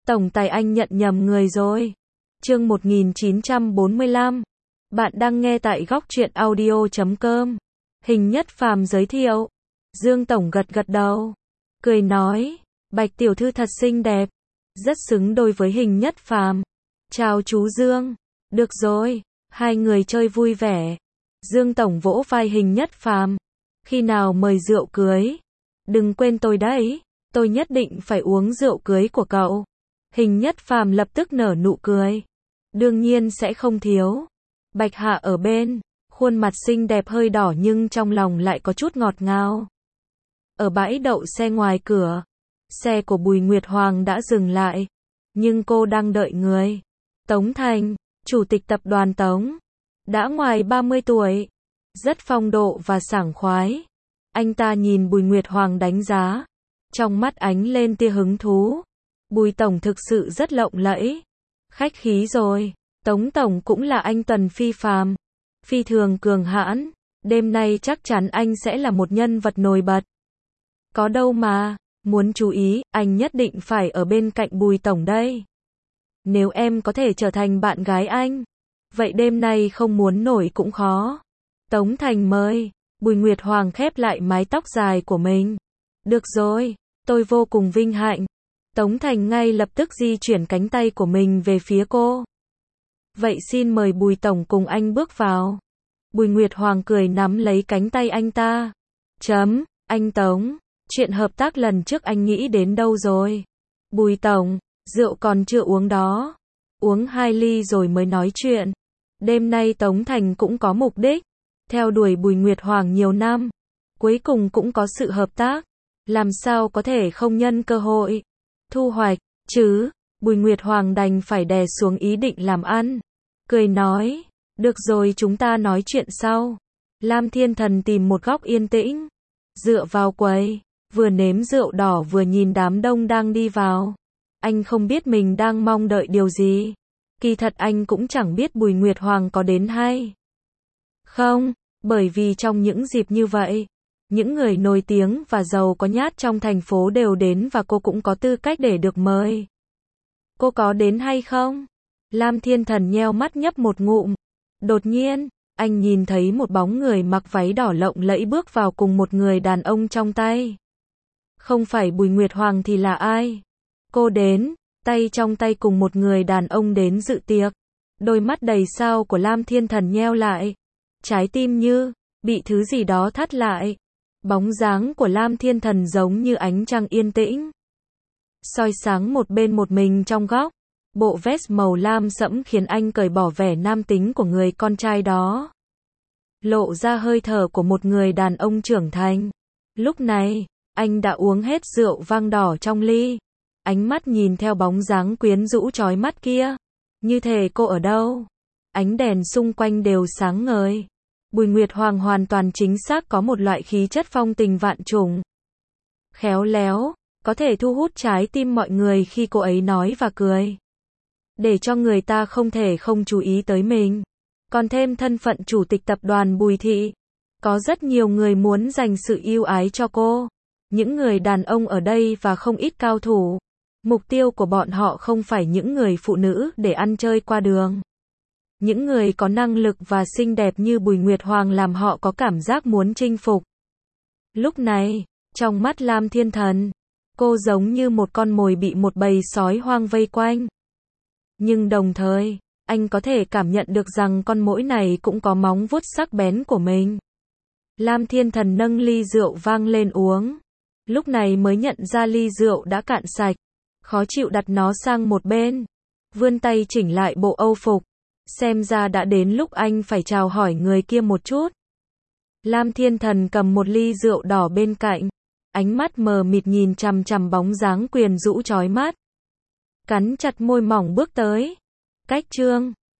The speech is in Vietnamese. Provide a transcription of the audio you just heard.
Tổng tài anh nhận nhầm người rồi. Chương 1945. Bạn đang nghe tại góc truyện audio.com. Hình Nhất Phàm giới thiệu. Dương Tổng gật gật đầu, cười nói, Bạch tiểu thư thật xinh đẹp, rất xứng đôi với Hình Nhất Phàm. Chào chú Dương. Được rồi, hai người chơi vui vẻ. Dương Tổng vỗ vai Hình Nhất Phàm. Khi nào mời rượu cưới? Đừng quên tôi đấy, tôi nhất định phải uống rượu cưới của cậu. Hình Nhất Phàm lập tức nở nụ cười. Đương nhiên sẽ không thiếu. Bạch Hạ ở bên, khuôn mặt xinh đẹp hơi đỏ nhưng trong lòng lại có chút ngọt ngào. Ở bãi đậu xe ngoài cửa, xe của Bùi Nguyệt Hoàng đã dừng lại, nhưng cô đang đợi người. Tống Thành, chủ tịch tập đoàn Tống, đã ngoài 30 tuổi, rất phong độ và sảng khoái. Anh ta nhìn Bùi Nguyệt Hoàng đánh giá, trong mắt ánh lên tia hứng thú. Bùi Tổng thực sự rất lộng lẫy. Khách khí rồi, Tống Tổng cũng là anh tuần phi phàm, phi thường cường hãn, đêm nay chắc chắn anh sẽ là một nhân vật nổi bật. Có đâu mà, muốn chú ý, anh nhất định phải ở bên cạnh Bùi Tổng đây. Nếu em có thể trở thành bạn gái anh, vậy đêm nay không muốn nổi cũng khó. Tống Thành mời. Bùi Nguyệt Hoàng khép lại mái tóc dài của mình. Được rồi, tôi vô cùng vinh hạnh. Tống Thành ngay lập tức di chuyển cánh tay của mình về phía cô. Vậy xin mời Bùi Tổng cùng anh bước vào. Bùi Nguyệt Hoàng cười nắm lấy cánh tay anh ta. Anh Tống, chuyện hợp tác lần trước anh nghĩ đến đâu rồi? Bùi Tổng, rượu còn chưa uống đó. Uống 2 ly rồi mới nói chuyện. Đêm nay Tống Thành cũng có mục đích. Theo đuổi Bùi Nguyệt Hoàng nhiều năm, cuối cùng cũng có sự hợp tác. Làm sao có thể không nhân cơ hội thu hoạch chứ? Bùi Nguyệt Hoàng đành phải đè xuống ý định làm ăn, cười nói, được rồi chúng ta nói chuyện sau. Lam Thiên Thần tìm một góc yên tĩnh, dựa vào quầy, vừa nếm rượu đỏ vừa nhìn đám đông đang đi vào. Anh không biết mình đang mong đợi điều gì. Kỳ thật anh cũng chẳng biết Bùi Nguyệt Hoàng có đến hay không, bởi vì trong những dịp như vậy, những người nổi tiếng và giàu có nhát trong thành phố đều đến và cô cũng có tư cách để được mời. Cô có đến hay không? Lam Thiên Thần nheo mắt nhấp một ngụm. Đột nhiên, anh nhìn thấy một bóng người mặc váy đỏ lộng lẫy bước vào cùng một người đàn ông trong tay. Không phải Bùi Nguyệt Hoàng thì là ai? Cô đến, tay trong tay cùng một người đàn ông đến dự tiệc. Đôi mắt đầy sao của Lam Thiên Thần nheo lại. Trái tim như bị thứ gì đó thắt lại. Bóng dáng của Lam Thiên Thần giống như ánh trăng yên tĩnh, soi sáng một bên một mình trong góc. Bộ vest màu lam sẫm khiến anh cởi bỏ vẻ nam tính của người con trai đó, lộ ra hơi thở của một người đàn ông trưởng thành. Lúc này, anh đã uống hết rượu vang đỏ trong ly. Ánh mắt nhìn theo bóng dáng quyến rũ chói mắt kia, như thể cô ở đâu. Ánh đèn xung quanh đều sáng ngời. Bùi Nguyệt Hoàng hoàn toàn chính xác có một loại khí chất phong tình vạn trùng, khéo léo, có thể thu hút trái tim mọi người khi cô ấy nói và cười, để cho người ta không thể không chú ý tới mình. Còn thêm thân phận chủ tịch tập đoàn Bùi Thị, có rất nhiều người muốn dành sự yêu ái cho cô. Những người đàn ông ở đây và không ít cao thủ. Mục tiêu của bọn họ không phải những người phụ nữ để ăn chơi qua đường. Những người có năng lực và xinh đẹp như Bùi Nguyệt Hoàng làm họ có cảm giác muốn chinh phục. Lúc này, trong mắt Lam Thiên Thần, cô giống như một con mồi bị một bầy sói hoang vây quanh. Nhưng đồng thời, anh có thể cảm nhận được rằng con muỗi này cũng có móng vuốt sắc bén của mình. Lam Thiên Thần nâng ly rượu vang lên uống. Lúc này mới nhận ra ly rượu đã cạn sạch. Khó chịu đặt nó sang một bên. Vươn tay chỉnh lại bộ âu phục. Xem ra đã đến lúc anh phải chào hỏi người kia một chút. Lam Thiên Thần cầm một ly rượu đỏ bên cạnh. Ánh mắt mờ mịt nhìn chằm chằm bóng dáng quyến rũ chói mắt. Cắn chặt môi mỏng bước tới. Cách chương